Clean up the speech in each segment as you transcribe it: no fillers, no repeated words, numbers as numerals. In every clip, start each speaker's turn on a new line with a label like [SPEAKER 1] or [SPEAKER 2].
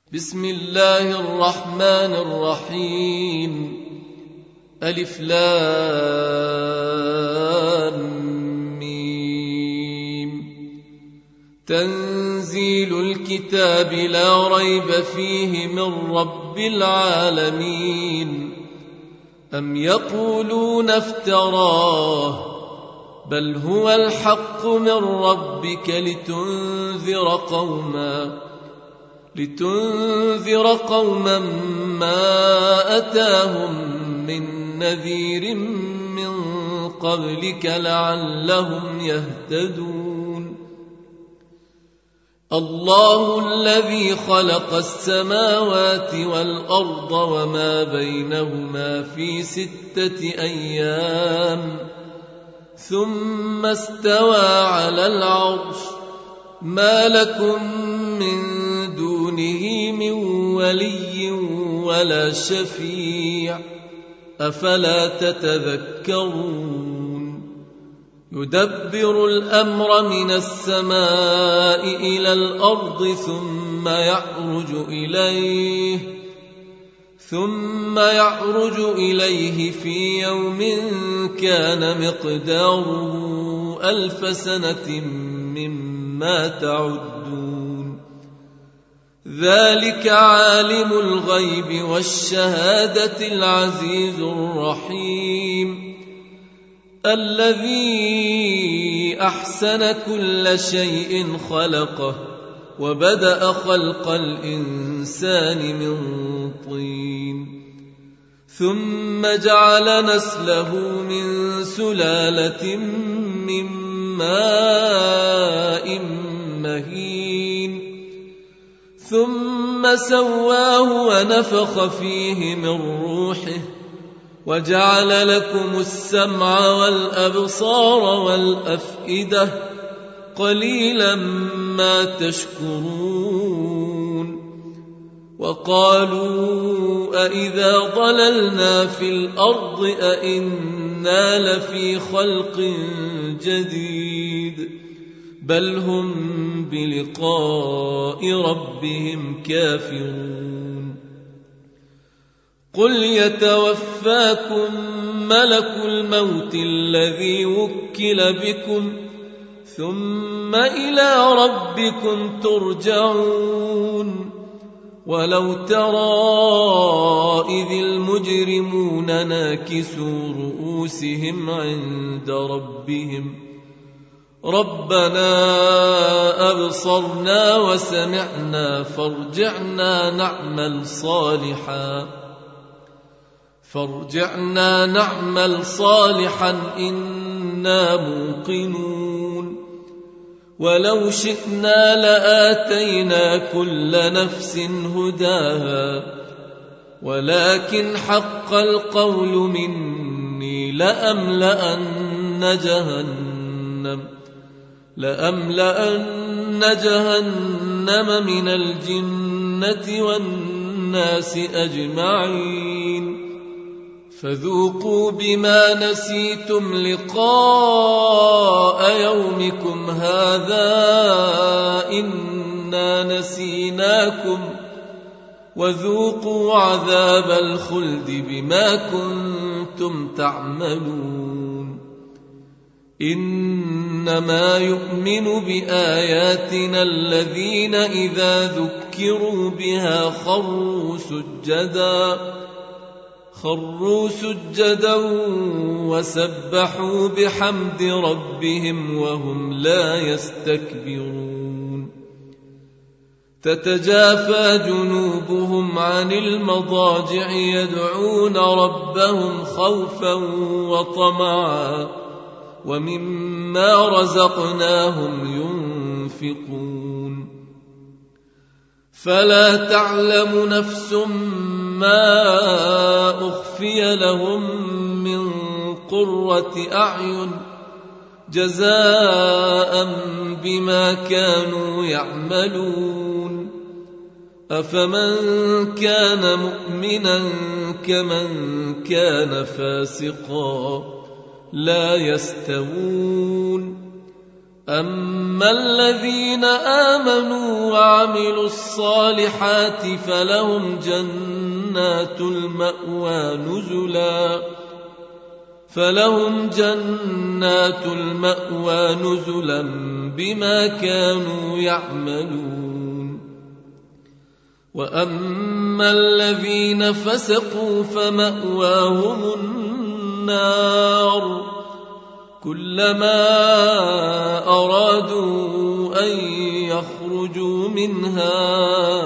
[SPEAKER 1] بسم الله الرحمن الرحيم. ألف لام ميم. تنزيل الكتاب لا ريب فيه من رب العالمين. أم يقولون افتراه بل هو الحق من ربك لتنذر قوما ما أتاهم من نذير من قبلك لعلهم يهتدون. الله الذي خلق السماوات والأرض وما بينهما في 6 أيام ثم استوى على العرش. ما لكم من دونه من ولي ولا شفيع أفلا تتذكرون. يدبر الأمر من السماء إلى الأرض ثم يعرج إليه في يوم كان مقداره 1000 سنة مما تعدون. ذلك عالم الغيب والشهادة العزيز الرحيم. الذي أحسن كل شيء خلقه وبدأ خلق الإنسان من طين ثم جعل نسله من سلالة من ماء مهين ثم سواه ونفخ فيه من روحه وجعل لكم السمع والأبصار والأفئدة قليلا ما تشكرون. وقالوا أإذا ضللنا في الأرض أإنا لفي خلق جديد بل هم بلقاء ربهم كافرون. قل يتوفاكم ملك الموت الذي وكل بكم ثم إلى ربكم ترجعون. ولو ترى إذ المجرمون ناكسوا رؤوسهم عند ربهم ربنا أبصرنا وسمعنا فارجعنا نعمل صالحا إنا موقنون. ولو شئنا لآتينا كل نفس هداها ولكن حق القول مني لأملأن جهنم من الجنة والناس أجمعين. فذوقوا بما نسيتم لقاء يومكم هذا إنا نسيناكم وذوقوا عذاب الخلد بما كنتم تعملون. إنما يؤمن بآياتنا الذين إذا ذكروا بها خروا سجدا وسبحوا بحمد ربهم وهم لا يستكبرون. تتجافى جنوبهم عن المضاجع يدعون ربهم خوفا وطمعا ومما رزقناهم ينفقون. فلا تعلم نفس ما أخفي لهم من قرة أعين جزاء بما كانوا يعملون. أفمن كان مؤمنا كمن كان فاسقا لا يستوون. أما الذين آمنوا وعملوا الصالحات فلهم جنات المأوى نزلا بما كانوا يعملون. وأما الذين فسقوا فمأواهم النار كلما أرادوا أن يخرجوا منها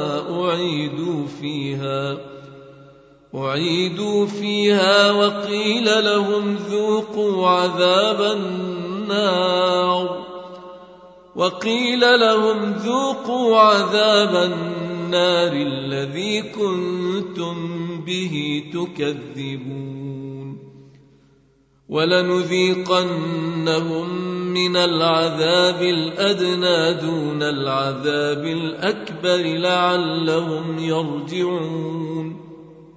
[SPEAKER 1] أعيدوا فيها وقيل لهم ذوقوا عذاب النار الذي كنتم به تكذبون. ولنذيقنهم من العذاب الأدنى دون العذاب الأكبر لعلهم يرجعون.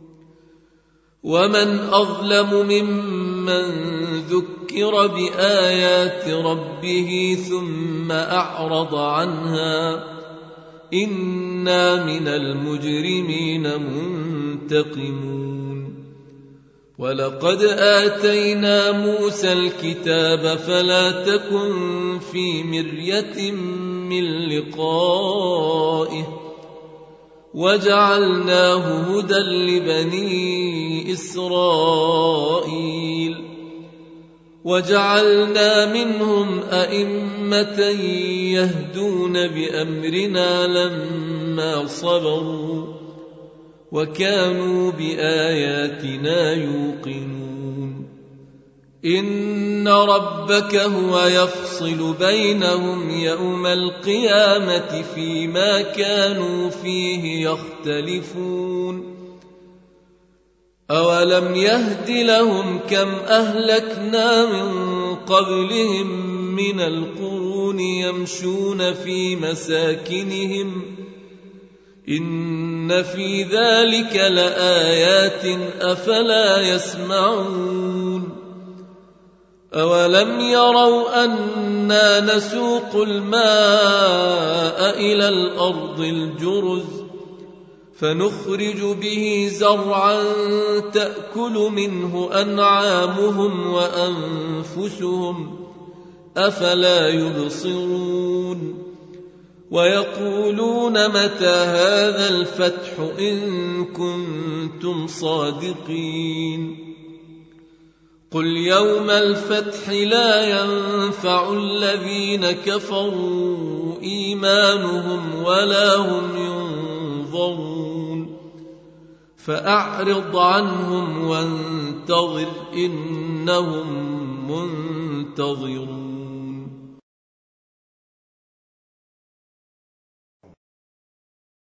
[SPEAKER 1] ومن أظلم ممن ذكر بآيات ربه ثم أعرض عنها إنا من المجرمين منتقمون. ولقد آتينا موسى الكتاب فلا تكن في مرية من لقائه وجعلناه هدى لبني إسرائيل وجعلنا منهم أئمة يهدون بأمرنا لما صبروا وكانوا بآياتنا يوقنون. إن ربك هو يفصل بينهم يوم القيامة فيما كانوا فيه يختلفون. أولم يهد لهم كم أهلكنا من قبلهم من القرون يمشون في مساكنهم إن في ذلك لآيات أفلا يسمعون. أولم يروا أنا نسوق الماء إلى الأرض الجرز فنخرج به زرعا تأكل منه أنعامهم وأنفسهم أفلا يبصرون. ويقولون متى هذا الفتح إن كنتم صادقين. قل يوم الفتح لا ينفع الذين كفروا إيمانهم ولا هم ينظرون. فأعرض عنهم وانتظر إنهم منتظرون.